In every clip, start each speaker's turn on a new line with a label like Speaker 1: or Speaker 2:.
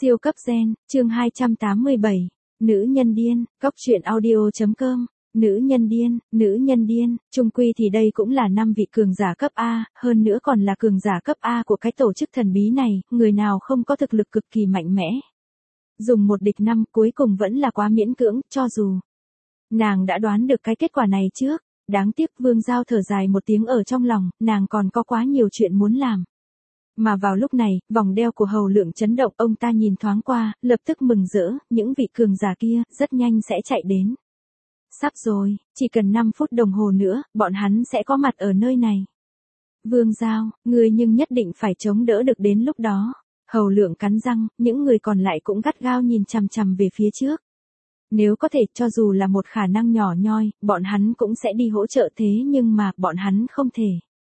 Speaker 1: Siêu cấp gen, chương 287. Nữ nhân điên, góc truyện audio.com. Nữ nhân điên, chung quy thì đây cũng là 5 vị cường giả cấp A, hơn nữa còn là cường giả cấp A của cái tổ chức thần bí này, người nào không có thực lực cực kỳ mạnh mẽ. Dùng 1 địch 5 cuối cùng vẫn là quá miễn cưỡng, cho dù nàng đã đoán được cái kết quả này trước, đáng tiếc Vương Giao thở dài một tiếng ở trong lòng, nàng còn có quá nhiều chuyện muốn làm. Mà vào lúc này, vòng đeo của Hầu Lượng chấn động, ông ta nhìn thoáng qua, lập tức mừng rỡ, những vị cường giả kia, rất nhanh sẽ chạy đến. Sắp rồi, chỉ cần 5 phút đồng hồ nữa, bọn hắn sẽ có mặt ở nơi này. Vương Giao, ngươi nhưng nhất định phải chống đỡ được đến lúc đó. Hầu Lượng cắn răng, những người còn lại cũng gắt gao nhìn chằm chằm về phía trước. Nếu có thể, cho dù là một khả năng nhỏ nhoi, bọn hắn cũng sẽ đi hỗ trợ, thế nhưng mà, bọn hắn không thể.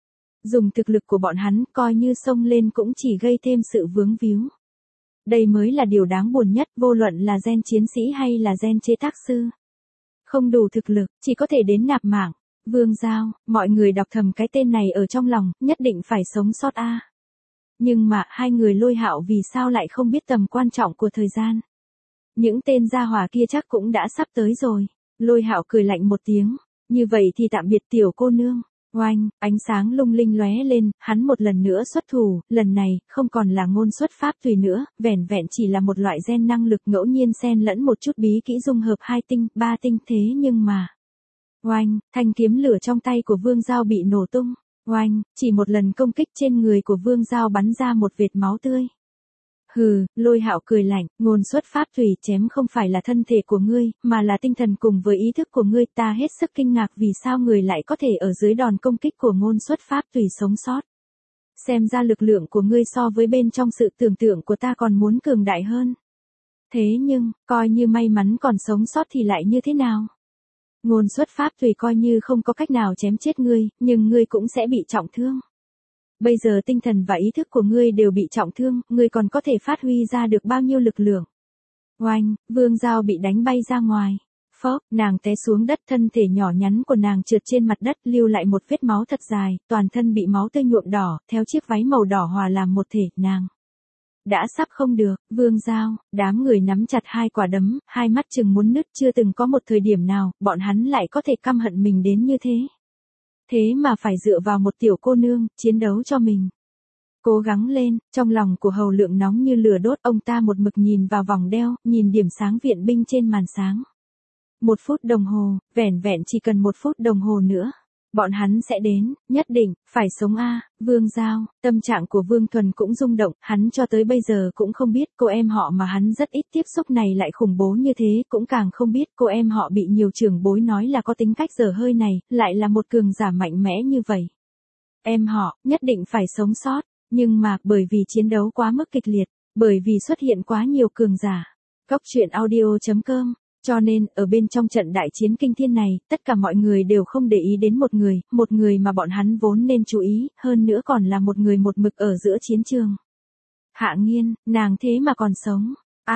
Speaker 1: Dùng thực lực của bọn hắn, coi như xông lên cũng chỉ gây thêm sự vướng víu. Đây mới là điều đáng buồn nhất, vô luận là gen chiến sĩ hay là gen chế tác sư. Không đủ thực lực, chỉ có thể đến nạp mạng. Vương Giao, mọi người đọc thầm cái tên này ở trong lòng, nhất định phải sống sót a. Nhưng mà, hai người Lôi Hạo vì sao lại không biết tầm quan trọng của thời gian. Những tên gia hỏa kia chắc cũng đã sắp tới rồi. Lôi Hạo cười lạnh một tiếng. Như vậy thì tạm biệt tiểu cô nương. Oanh, ánh sáng lung linh lóe lên, hắn một lần nữa xuất thủ, lần này, không còn là ngôn xuất pháp tùy nữa, vẻn vẹn chỉ là một loại gen năng lực ngẫu nhiên xen lẫn một chút bí kỹ dung hợp 2 tinh, 3 tinh, thế nhưng mà. Oanh, thanh kiếm lửa trong tay của Vương Giao bị nổ tung. Oanh, chỉ một lần công kích trên người của Vương Giao bắn ra một vệt máu tươi. Hừ, Lôi Hạo cười lạnh, ngôn xuất pháp thủy chém không phải là thân thể của ngươi, mà là tinh thần cùng với ý thức của ngươi, ta hết sức kinh ngạc vì sao người lại có thể ở dưới đòn công kích của ngôn xuất pháp thủy sống sót. Xem ra lực lượng của ngươi so với bên trong sự tưởng tượng của ta còn muốn cường đại hơn. Thế nhưng, coi như may mắn còn sống sót thì lại như thế nào? Ngôn xuất pháp thủy coi như không có cách nào chém chết ngươi, nhưng ngươi cũng sẽ bị trọng thương. Bây giờ tinh thần và ý thức của ngươi đều bị trọng thương, ngươi còn có thể phát huy ra được bao nhiêu lực lượng. Oanh, Vương Giao bị đánh bay ra ngoài. Phốc, nàng té xuống đất, thân thể nhỏ nhắn của nàng trượt trên mặt đất, lưu lại một vết máu thật dài, toàn thân bị máu tươi nhuộm đỏ, theo chiếc váy màu đỏ hòa làm một thể, nàng đã sắp không được. Vương Giao, đám người nắm chặt 2 quả đấm, hai mắt chừng muốn nứt, chưa từng có một thời điểm nào, bọn hắn lại có thể căm hận mình đến như thế. Thế mà phải dựa vào một tiểu cô nương, chiến đấu cho mình. Cố gắng lên, trong lòng của Hầu Lượng nóng như lửa đốt, ông ta một mực nhìn vào vòng đeo, nhìn điểm sáng viện binh trên màn sáng. 1 phút đồng hồ, vẻn vẹn chỉ cần 1 phút đồng hồ nữa. Bọn hắn sẽ đến, nhất định, phải sống a. Vương Giao, tâm trạng của Vương Thuần cũng rung động, hắn cho tới bây giờ cũng không biết cô em họ mà hắn rất ít tiếp xúc này lại khủng bố như thế, cũng càng không biết cô em họ bị nhiều trưởng bối nói là có tính cách dở hơi này, lại là một cường giả mạnh mẽ như vậy. Em họ, nhất định phải sống sót, nhưng mà, bởi vì chiến đấu quá mức kịch liệt, bởi vì xuất hiện quá nhiều cường giả. Góc truyện audio.com. Cho nên, ở bên trong trận đại chiến kinh thiên này, tất cả mọi người đều không để ý đến một người mà bọn hắn vốn nên chú ý, hơn nữa còn là một người một mực ở giữa chiến trường. Hạ Nghiên, nàng thế mà còn sống.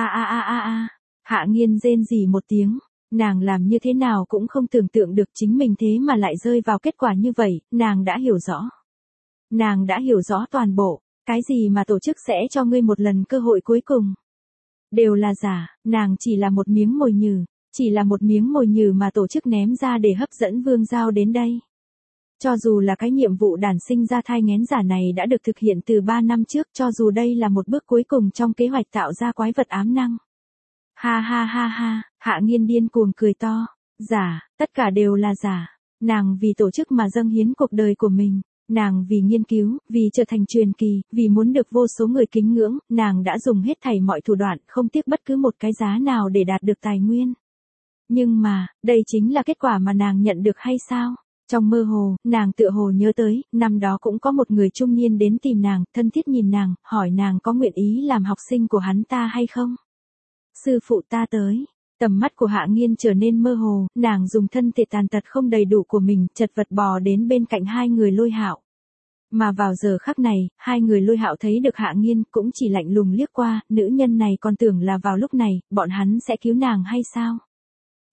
Speaker 1: Hạ Nghiên rên rỉ một tiếng, nàng làm như thế nào cũng không tưởng tượng được chính mình thế mà lại rơi vào kết quả như vậy, nàng đã hiểu rõ. Nàng đã hiểu rõ toàn bộ, cái gì mà tổ chức sẽ cho ngươi một lần cơ hội cuối cùng. Đều là giả, nàng chỉ là một miếng mồi nhử, chỉ là một miếng mồi nhử mà tổ chức ném ra để hấp dẫn Vương Giao đến đây. Cho dù là cái nhiệm vụ đản sinh ra thai nghén giả này đã được thực hiện từ 3 năm trước, cho dù đây là một bước cuối cùng trong kế hoạch tạo ra quái vật ám năng. Ha, Hạ Nghiên điên cuồng cười to, giả, tất cả đều là giả, nàng vì tổ chức mà dâng hiến cuộc đời của mình. Nàng vì nghiên cứu, vì trở thành truyền kỳ, vì muốn được vô số người kính ngưỡng, nàng đã dùng hết thảy mọi thủ đoạn, không tiếc bất cứ một cái giá nào để đạt được tài nguyên. Nhưng mà, đây chính là kết quả mà nàng nhận được hay sao? Trong mơ hồ, nàng tựa hồ nhớ tới, năm đó cũng có một người trung niên đến tìm nàng, thân thiết nhìn nàng, hỏi nàng có nguyện ý làm học sinh của hắn ta hay không? Sư phụ ta tới. Tầm mắt của Hạ Nghiên trở nên mơ hồ, nàng dùng thân thể tàn tật không đầy đủ của mình, chật vật bò đến bên cạnh hai người Lôi Hạo. Mà vào giờ khắc này, hai người Lôi Hạo thấy được Hạ Nghiên, cũng chỉ lạnh lùng liếc qua, nữ nhân này còn tưởng là vào lúc này, bọn hắn sẽ cứu nàng hay sao?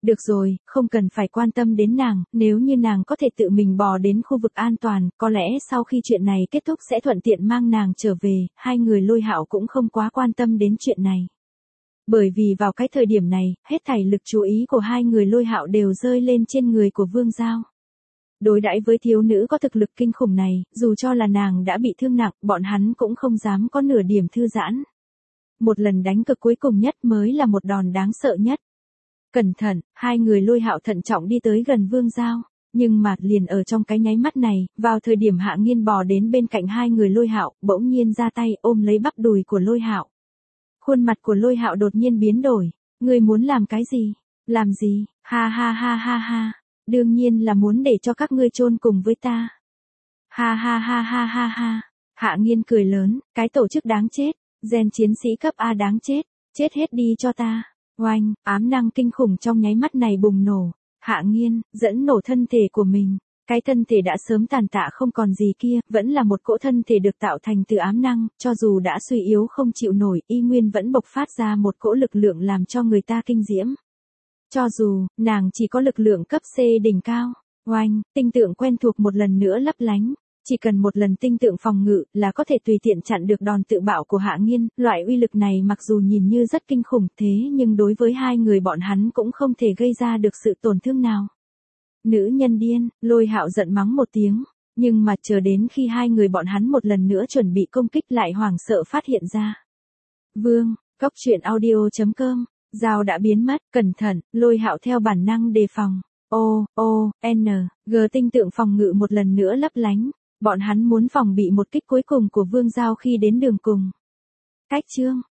Speaker 1: Được rồi, không cần phải quan tâm đến nàng, nếu như nàng có thể tự mình bò đến khu vực an toàn, có lẽ sau khi chuyện này kết thúc sẽ thuận tiện mang nàng trở về, hai người Lôi Hạo cũng không quá quan tâm đến chuyện này. Bởi vì vào cái thời điểm này, hết thảy lực chú ý của hai người Lôi Hạo đều rơi lên trên người của Vương Giao. Đối đãi với thiếu nữ có thực lực kinh khủng này, dù cho là nàng đã bị thương nặng, bọn hắn cũng không dám có nửa điểm thư giãn. Một lần đánh cực cuối cùng nhất mới là một đòn đáng sợ nhất. Cẩn thận, hai người Lôi Hạo thận trọng đi tới gần Vương Giao. Nhưng mà liền ở trong cái nháy mắt này, vào thời điểm Hạ Nghiên bò đến bên cạnh hai người Lôi Hạo, bỗng nhiên ra tay ôm lấy bắp đùi của Lôi Hạo. Khuôn mặt của Lôi Hạo đột nhiên biến đổi. Ngươi muốn làm cái gì? Làm gì? Ha ha ha ha ha. Đương nhiên là muốn để cho các ngươi chôn cùng với ta. Ha ha ha ha ha ha. Hạ Nghiên cười lớn, cái tổ chức đáng chết, gen chiến sĩ cấp A đáng chết, chết hết đi cho ta. Oanh, ám năng kinh khủng trong nháy mắt này bùng nổ. Hạ Nghiên, dẫn nổ thân thể của mình. Cái thân thể đã sớm tàn tạ không còn gì kia, vẫn là một cỗ thân thể được tạo thành từ ám năng, cho dù đã suy yếu không chịu nổi, y nguyên vẫn bộc phát ra một cỗ lực lượng làm cho người ta kinh diễm. Cho dù, nàng chỉ có lực lượng cấp C đỉnh cao. Oanh, tinh tượng quen thuộc một lần nữa lấp lánh. Chỉ cần một lần tinh tượng phòng ngự là có thể tùy tiện chặn được đòn tự bạo của Hạ Nghiên, loại uy lực này mặc dù nhìn như rất kinh khủng thế nhưng đối với hai người bọn hắn cũng không thể gây ra được sự tổn thương nào. Nữ nhân điên, Lôi Hạo giận mắng một tiếng, nhưng mà chờ đến khi hai người bọn hắn một lần nữa chuẩn bị công kích lại hoảng sợ phát hiện ra. Vương, Cóc Truyện Audio.com, Dao đã biến mất, cẩn thận, Lôi Hạo theo bản năng đề phòng. G tinh tượng phòng ngự một lần nữa lấp lánh, bọn hắn muốn phòng bị một kích cuối cùng của Vương Giao khi đến đường cùng. Cách chương